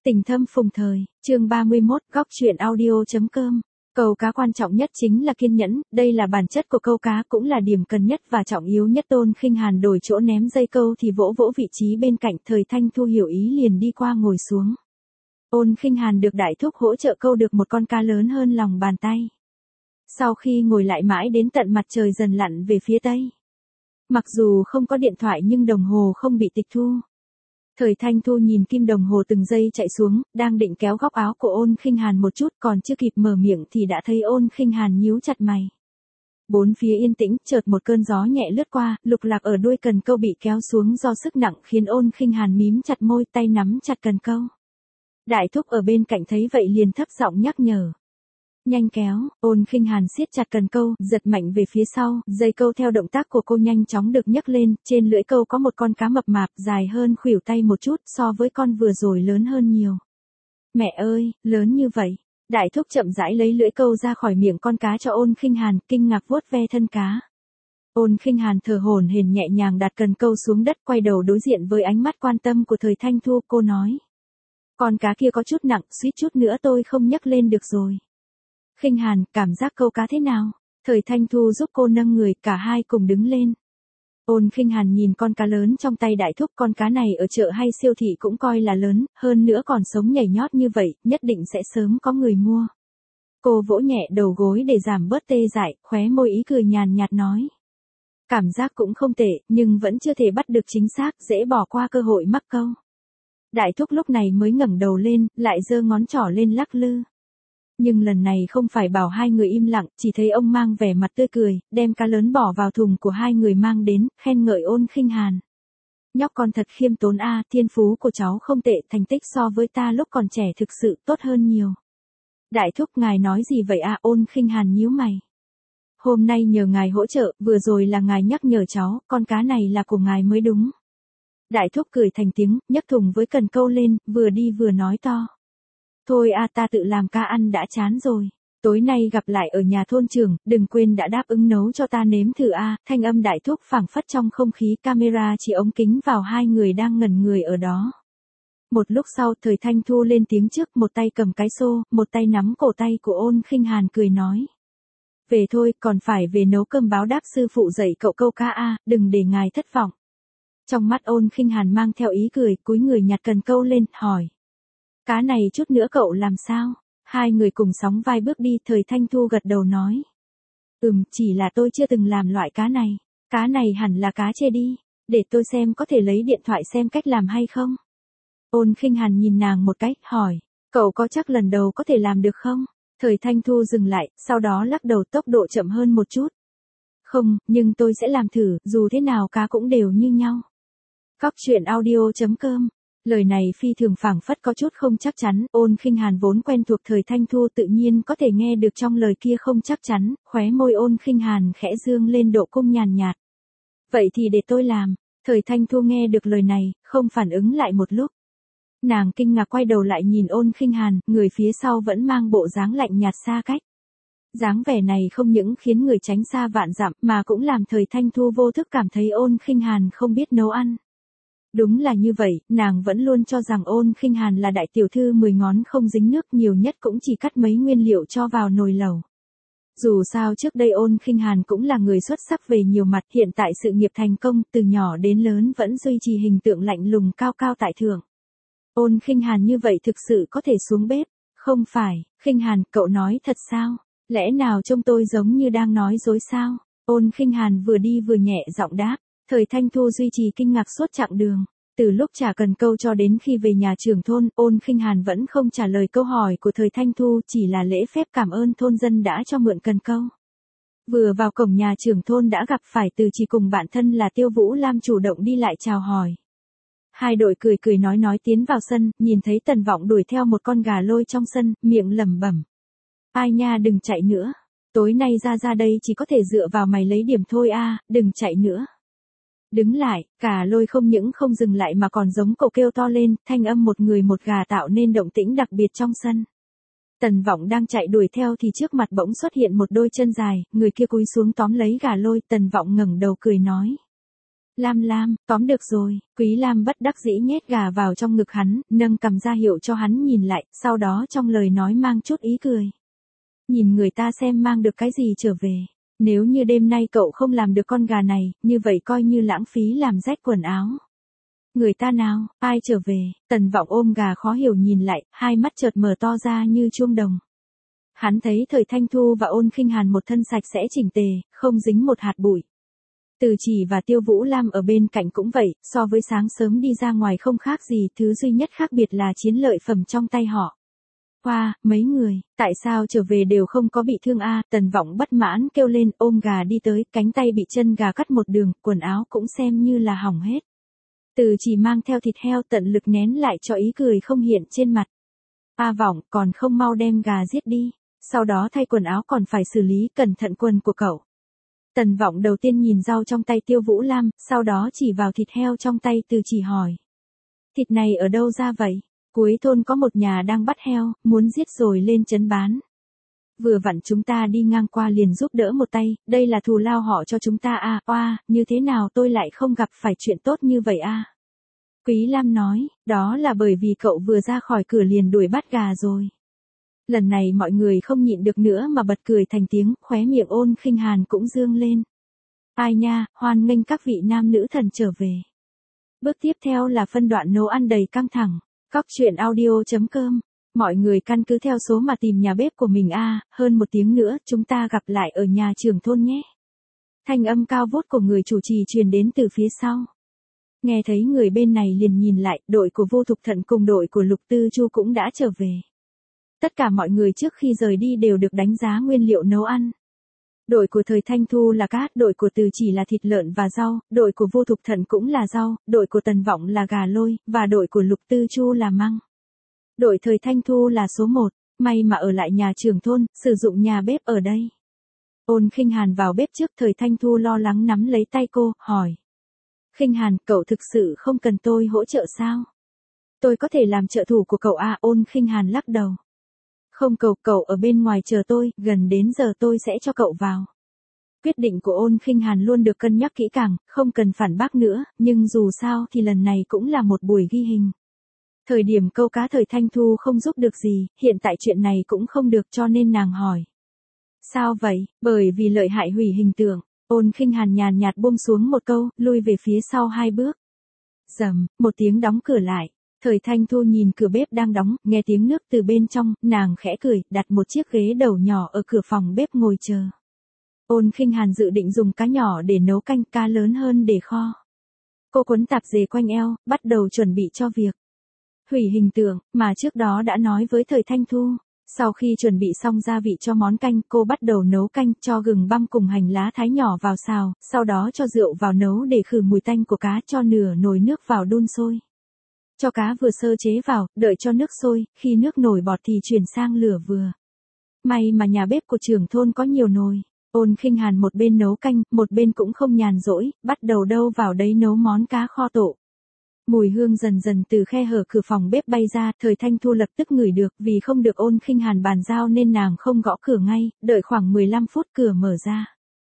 Tình thâm phùng thời, chương 31, góc truyện audio.com. Câu cá quan trọng nhất chính là kiên nhẫn, đây là bản chất của câu cá cũng là điểm cần nhất và trọng yếu nhất. Tôn Khinh Hàn đổi chỗ ném dây câu thì vỗ vỗ vị trí bên cạnh, Thời Thanh Thu hiểu ý liền đi qua ngồi xuống. Tôn Khinh Hàn được đại thúc hỗ trợ câu được một con cá lớn hơn lòng bàn tay. Sau khi ngồi lại mãi đến tận mặt trời dần lặn về phía tây. Mặc dù không có điện thoại nhưng đồng hồ không bị tịch thu. Thời Thanh Thu nhìn kim đồng hồ từng giây chạy xuống, đang định kéo góc áo của Ôn Khinh Hàn một chút, còn chưa kịp mở miệng thì đã thấy Ôn Khinh Hàn nhíu chặt mày. Bốn phía yên tĩnh, chợt một cơn gió nhẹ lướt qua, lục lạc ở đuôi cần câu bị kéo xuống do sức nặng khiến Ôn Khinh Hàn mím chặt môi, tay nắm chặt cần câu. Đại thúc ở bên cạnh thấy vậy liền thấp giọng nhắc nhở. Nhanh kéo, Ôn Khinh Hàn siết chặt cần câu, giật mạnh về phía sau, dây câu theo động tác của cô nhanh chóng được nhấc lên, trên lưỡi câu có một con cá mập mạp dài hơn khuỷu tay một chút, so với con vừa rồi lớn hơn nhiều. Mẹ ơi, lớn như vậy. Đại thúc chậm rãi lấy lưỡi câu ra khỏi miệng con cá cho Ôn Khinh Hàn, kinh ngạc vuốt ve thân cá. Ôn Khinh Hàn thở hổn hển nhẹ nhàng đặt cần câu xuống đất, quay đầu đối diện với ánh mắt quan tâm của Thời Thanh Thu, cô nói. Con cá kia có chút nặng, suýt chút nữa tôi không nhấc lên được rồi. Khinh Hàn, cảm giác câu cá thế nào? Thời Thanh Thu giúp cô nâng người, cả hai cùng đứng lên. Ôn Khinh Hàn nhìn con cá lớn trong tay đại thúc, con cá này ở chợ hay siêu thị cũng coi là lớn, hơn nữa còn sống nhảy nhót như vậy, nhất định sẽ sớm có người mua. Cô vỗ nhẹ đầu gối để giảm bớt tê dại, khóe môi ý cười nhàn nhạt nói. Cảm giác cũng không tệ, nhưng vẫn chưa thể bắt được chính xác, dễ bỏ qua cơ hội mắc câu. Đại thúc lúc này mới ngẩng đầu lên, lại giơ ngón trỏ lên lắc lư. Nhưng lần này không phải bảo hai người im lặng, chỉ thấy ông mang vẻ mặt tươi cười, đem cá lớn bỏ vào thùng của hai người mang đến, khen ngợi Ôn Khinh Hàn. Nhóc con thật khiêm tốn a, thiên phú của cháu không tệ, thành tích so với ta lúc còn trẻ thực sự tốt hơn nhiều. Đại thúc, ngài nói gì vậy a? Ôn Khinh Hàn nhíu mày. Hôm nay nhờ ngài hỗ trợ, vừa rồi là ngài nhắc nhở cháu, con cá này là của ngài mới đúng. Đại thúc cười thành tiếng, nhấc thùng với cần câu lên, vừa đi vừa nói to. Thôi a, ta tự làm cá ăn đã chán rồi. Tối nay gặp lại ở nhà thôn trưởng, đừng quên đã đáp ứng nấu cho ta nếm thử a. Thanh âm đại thúc phảng phất trong không khí, camera chỉ ống kính vào hai người đang ngẩn người ở đó. Một lúc sau, Thời Thanh Thu lên tiếng trước, một tay cầm cái xô, một tay nắm cổ tay của Ôn Khinh Hàn cười nói. Về thôi, còn phải về nấu cơm báo đáp sư phụ dạy cậu câu cá a, đừng để ngài thất vọng. Trong mắt Ôn Khinh Hàn mang theo ý cười, cúi người nhặt cần câu lên, hỏi. Cá này chút nữa cậu làm sao? Hai người cùng sóng vai bước đi, Thời Thanh Thu gật đầu nói. Chỉ là tôi chưa từng làm loại cá này. Cá này hẳn là cá chê đi. Để tôi xem có thể lấy điện thoại xem cách làm hay không. Ôn Khinh Hàn nhìn nàng một cái, hỏi. Cậu có chắc lần đầu có thể làm được không? Thời Thanh Thu dừng lại, sau đó lắc đầu, tốc độ chậm hơn một chút. Không, nhưng tôi sẽ làm thử, dù thế nào cá cũng đều như nhau. Góc truyện audio.com. Lời này phi thường phảng phất có chút không chắc chắn, Ôn Khinh Hàn vốn quen thuộc Thời Thanh Thu tự nhiên có thể nghe được trong lời kia không chắc chắn, khóe môi Ôn Khinh Hàn khẽ dương lên độ cung nhàn nhạt. Vậy thì để tôi làm. Thời Thanh Thu nghe được lời này, không phản ứng lại một lúc. Nàng kinh ngạc quay đầu lại nhìn Ôn Khinh Hàn, người phía sau vẫn mang bộ dáng lạnh nhạt xa cách. Dáng vẻ này không những khiến người tránh xa vạn dặm mà cũng làm Thời Thanh Thu vô thức cảm thấy Ôn Khinh Hàn không biết nấu ăn. Đúng là như vậy, nàng vẫn luôn cho rằng Ôn Khinh Hàn là đại tiểu thư 10 ngón không dính nước, nhiều nhất cũng chỉ cắt mấy nguyên liệu cho vào nồi lẩu. Dù sao trước đây Ôn Khinh Hàn cũng là người xuất sắc về nhiều mặt, hiện tại sự nghiệp thành công, từ nhỏ đến lớn vẫn duy trì hình tượng lạnh lùng cao cao tại thượng. Ôn Khinh Hàn như vậy thực sự có thể xuống bếp? Không phải, Khinh Hàn, cậu nói thật sao? Lẽ nào trông tôi giống như đang nói dối sao? Ôn Khinh Hàn vừa đi vừa nhẹ giọng đáp. Thời Thanh Thu duy trì kinh ngạc suốt chặng đường. Từ lúc trả cần câu cho đến khi về nhà trưởng thôn, Ôn Khinh Hàn vẫn không trả lời câu hỏi của Thời Thanh Thu, chỉ là lễ phép cảm ơn thôn dân đã cho mượn cần câu. Vừa vào cổng nhà trưởng thôn đã gặp phải Từ Chỉ cùng bạn thân là Tiêu Vũ Lam chủ động đi lại chào hỏi. Hai đội cười cười nói tiến vào sân, nhìn thấy Tần Vọng đuổi theo một con gà lôi trong sân, miệng lẩm bẩm. Ai nha, đừng chạy nữa. Tối nay ra đây chỉ có thể dựa vào mày lấy điểm thôi a, đừng chạy nữa. Đứng lại, Gà Lôi không những không dừng lại mà còn giống cậu kêu to lên, thanh âm một người một gà tạo nên động tĩnh đặc biệt trong sân. Tần Vọng đang chạy đuổi theo thì trước mặt bỗng xuất hiện một đôi chân dài, người kia cúi xuống tóm lấy Gà Lôi, Tần Vọng ngẩng đầu cười nói. Lam Lam, tóm được rồi, Quý Lam bất đắc dĩ nhét gà vào trong ngực hắn, nâng cầm ra hiệu cho hắn nhìn lại, sau đó trong lời nói mang chút ý cười. Nhìn người ta xem mang được cái gì trở về. Nếu như đêm nay cậu không làm được con gà này, như vậy coi như lãng phí làm rách quần áo. Người ta nào, ai trở về, Tần Vọng ôm gà khó hiểu nhìn lại, hai mắt chợt mở to ra như chuông đồng. Hắn thấy Thời Thanh Thu và Ôn Khinh Hàn một thân sạch sẽ chỉnh tề, không dính một hạt bụi. Từ Chỉ và Tiêu Vũ Lam ở bên cạnh cũng vậy, so với sáng sớm đi ra ngoài không khác gì, thứ duy nhất khác biệt là chiến lợi phẩm trong tay họ. Hoa, mấy người, tại sao trở về đều không có bị thương a? Tần Vọng bất mãn kêu lên, ôm gà đi tới, cánh tay bị chân gà cắt một đường, quần áo cũng xem như là hỏng hết. Từ Chỉ mang theo thịt heo tận lực nén lại cho ý cười không hiện trên mặt. A Vọng, còn không mau đem gà giết đi, sau đó thay quần áo còn phải xử lý cẩn thận quần của cậu. Tần Vọng đầu tiên nhìn rau trong tay Tiêu Vũ Lam, sau đó chỉ vào thịt heo trong tay Từ Chỉ hỏi. Thịt này ở đâu ra vậy? Cuối thôn có một nhà đang bắt heo, muốn giết rồi lên trấn bán. Vừa vặn chúng ta đi ngang qua liền giúp đỡ một tay, đây là thù lao họ cho chúng ta a. Oa, như thế nào tôi lại không gặp phải chuyện tốt như vậy a? Quý Lam nói, đó là bởi vì cậu vừa ra khỏi cửa liền đuổi bắt gà rồi. Lần này mọi người không nhịn được nữa mà bật cười thành tiếng, khóe miệng Ôn Khinh Hàn cũng dương lên. Ai nha, hoan nghênh các vị nam nữ thần trở về. Bước tiếp theo là phân đoạn nấu ăn đầy căng thẳng. Cóc truyện audio.com. Mọi người căn cứ theo số mà tìm nhà bếp của mình a. Hơn một tiếng nữa chúng ta gặp lại ở nhà trưởng thôn nhé. Thanh âm cao vút của người chủ trì truyền đến từ phía sau. Nghe thấy người bên này liền nhìn lại, đội của Vô Thục Thận cùng đội của Lục Tư Chu cũng đã trở về. Tất cả mọi người trước khi rời đi đều được đánh giá nguyên liệu nấu ăn. Đội của Thời Thanh Thu là cá, đội của Từ Chỉ là thịt lợn và rau, đội của Vô Thục Thận cũng là rau, đội của Tần Vọng là gà lôi, và đội của Lục Tư Chu là măng. Đội Thời Thanh Thu là số 1, may mà ở lại nhà trưởng thôn, sử dụng nhà bếp ở đây. Ôn Khinh Hàn vào bếp trước, Thời Thanh Thu lo lắng nắm lấy tay cô, hỏi. Khinh Hàn, cậu thực sự không cần tôi hỗ trợ sao? Tôi có thể làm trợ thủ của cậu à? Ôn Khinh Hàn lắc đầu. Không, cậu ở bên ngoài chờ tôi, gần đến giờ tôi sẽ cho cậu vào. Quyết định của Ôn Khinh Hàn luôn được cân nhắc kỹ càng, không cần phản bác nữa, nhưng dù sao thì lần này cũng là một buổi ghi hình. Thời điểm câu cá Thời Thanh Thu không giúp được gì, hiện tại chuyện này cũng không được cho nên nàng hỏi. Sao vậy? Bởi vì lợi hại hủy hình tượng. Ôn Khinh Hàn nhàn nhạt buông xuống một câu, lui về phía sau 2 bước. Rầm, một tiếng đóng cửa lại. Thời Thanh Thu nhìn cửa bếp đang đóng, nghe tiếng nước từ bên trong, nàng khẽ cười, đặt một chiếc ghế đầu nhỏ ở cửa phòng bếp ngồi chờ. Ôn Khinh Hàn dự định dùng cá nhỏ để nấu canh, cá lớn hơn để kho. Cô quấn tạp dề quanh eo, bắt đầu chuẩn bị cho việc hủy hình tượng, mà trước đó đã nói với Thời Thanh Thu. Sau khi chuẩn bị xong gia vị cho món canh, cô bắt đầu nấu canh, cho gừng băm cùng hành lá thái nhỏ vào xào, sau đó cho rượu vào nấu để khử mùi tanh của cá, cho nửa nồi nước vào đun sôi. Cho cá vừa sơ chế vào, đợi cho nước sôi, khi nước nổi bọt thì chuyển sang lửa vừa. May mà nhà bếp của trưởng thôn có nhiều nồi. Ôn Khinh Hàn một bên nấu canh, một bên cũng không nhàn rỗi, bắt đầu đâu vào đấy nấu món cá kho tổ. Mùi hương dần dần từ khe hở cửa phòng bếp bay ra, Thời Thanh Thu lập tức ngửi được, vì không được Ôn Khinh Hàn bàn giao nên nàng không gõ cửa ngay, đợi khoảng 15 phút cửa mở ra.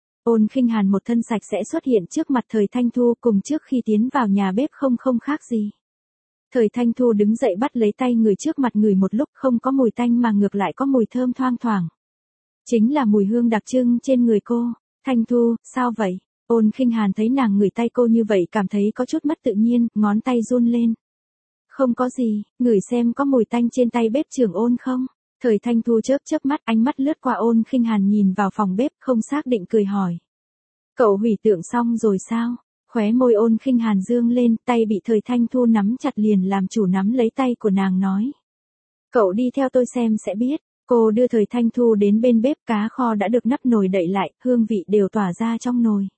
Ôn Khinh Hàn một thân sạch sẽ xuất hiện trước mặt Thời Thanh Thu, cùng trước khi tiến vào nhà bếp không khác gì. Thời Thanh Thu đứng dậy bắt lấy tay người trước mặt ngửi một lúc, không có mùi tanh mà ngược lại có mùi thơm thoang thoảng. Chính là mùi hương đặc trưng trên người cô. Thanh Thu, sao vậy? Ôn Khinh Hàn thấy nàng ngửi tay cô như vậy cảm thấy có chút mất tự nhiên, ngón tay run lên. Không có gì, ngửi xem có mùi tanh trên tay bếp trưởng Ôn không? Thời Thanh Thu chớp mắt, ánh mắt lướt qua Ôn Khinh Hàn nhìn vào phòng bếp, không xác định cười hỏi. Cậu hủy tượng xong rồi sao? Khóe môi Ôn Khinh Hàn dương lên, tay bị Thời Thanh Thu nắm chặt liền làm chủ nắm lấy tay của nàng nói. Cậu đi theo tôi xem sẽ biết. Cô đưa Thời Thanh Thu đến bên bếp, cá kho đã được nắp nồi đậy lại, hương vị đều tỏa ra trong nồi.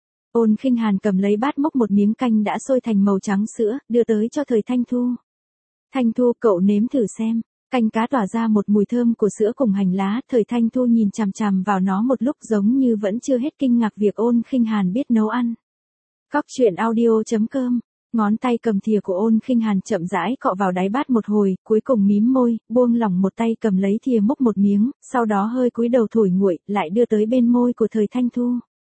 Ôn Khinh Hàn cầm lấy bát múc một miếng canh đã sôi thành màu trắng sữa, đưa tới cho Thời Thanh Thu. Thanh Thu, cậu nếm thử xem. Canh cá tỏa ra một mùi thơm của sữa cùng hành lá, Thời Thanh Thu nhìn chằm chằm vào nó một lúc giống như vẫn chưa hết kinh ngạc việc Ôn Khinh Hàn biết nấu ăn. Cóc truyện audio.com. Ngón tay cầm thìa của Ôn Khinh Hàn chậm rãi cọ vào đáy bát một hồi, cuối cùng mím môi, buông lỏng một tay cầm lấy thìa múc một miếng, sau đó hơi cúi đầu thổi nguội, lại đưa tới bên môi của Thời Thanh Thu.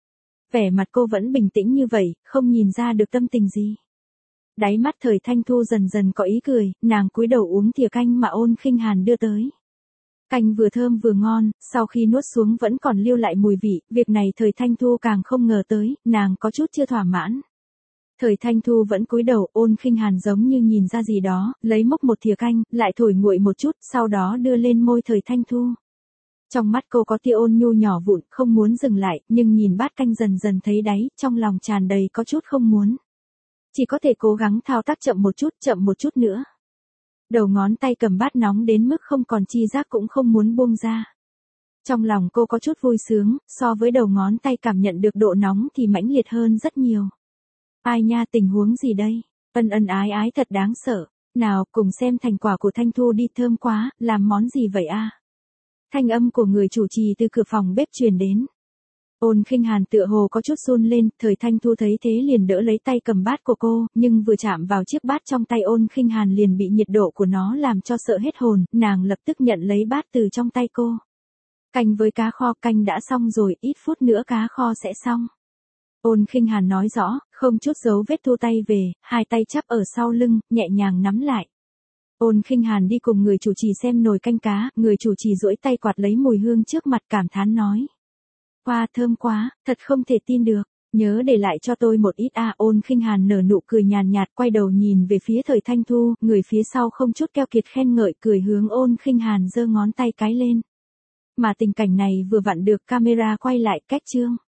Vẻ mặt cô vẫn bình tĩnh như vậy, không nhìn ra được tâm tình gì. Đáy mắt Thời Thanh Thu dần dần có ý cười, nàng cúi đầu uống thìa canh mà Ôn Khinh Hàn đưa tới. Canh vừa thơm vừa ngon, sau khi nuốt xuống vẫn còn lưu lại mùi vị, việc này Thời Thanh Thu càng không ngờ tới, nàng có chút chưa thỏa mãn. Thời Thanh Thu vẫn cúi đầu, Ôn Khinh Hàn giống như nhìn ra gì đó, lấy mốc một thìa canh, lại thổi nguội một chút, sau đó đưa lên môi Thời Thanh Thu. Trong mắt cô có tia ôn nhu nhỏ vụn, không muốn dừng lại, nhưng nhìn bát canh dần dần thấy đáy, trong lòng tràn đầy có chút không muốn. Chỉ có thể cố gắng thao tác chậm một chút nữa. Đầu ngón tay cầm bát nóng đến mức không còn chi giác cũng không muốn buông ra. Trong lòng cô có chút vui sướng, so với đầu ngón tay cảm nhận được độ nóng thì mãnh liệt hơn rất nhiều. Ai nha, tình huống gì đây? Ân ân ái ái thật đáng sợ. Nào, cùng xem thành quả của Thanh Thu đi, thơm quá, làm món gì vậy a? Thanh âm của người chủ trì từ cửa phòng bếp truyền đến. Ôn Khinh Hàn tựa hồ có chút run lên, Thời Thanh Thu thấy thế liền đỡ lấy tay cầm bát của cô, nhưng vừa chạm vào chiếc bát trong tay Ôn Khinh Hàn liền bị nhiệt độ của nó làm cho sợ hết hồn, nàng lập tức nhận lấy bát từ trong tay cô. Canh với cá kho, canh đã xong rồi, ít phút nữa cá kho sẽ xong. Ôn Khinh Hàn nói rõ, không chút dấu vết thu tay về, hai tay chắp ở sau lưng, nhẹ nhàng nắm lại. Ôn Khinh Hàn đi cùng người chủ trì xem nồi canh cá, người chủ trì duỗi tay quạt lấy mùi hương trước mặt cảm thán nói. Wow, thơm quá, thật không thể tin được, nhớ để lại cho tôi một ít a. Ôn Khinh Hàn nở nụ cười nhàn nhạt, quay đầu nhìn về phía Thời Thanh Thu, người phía sau không chút keo kiệt khen ngợi, cười hướng Ôn Khinh Hàn giơ ngón tay cái lên. Mà tình cảnh này vừa vặn được camera quay lại, cách chương.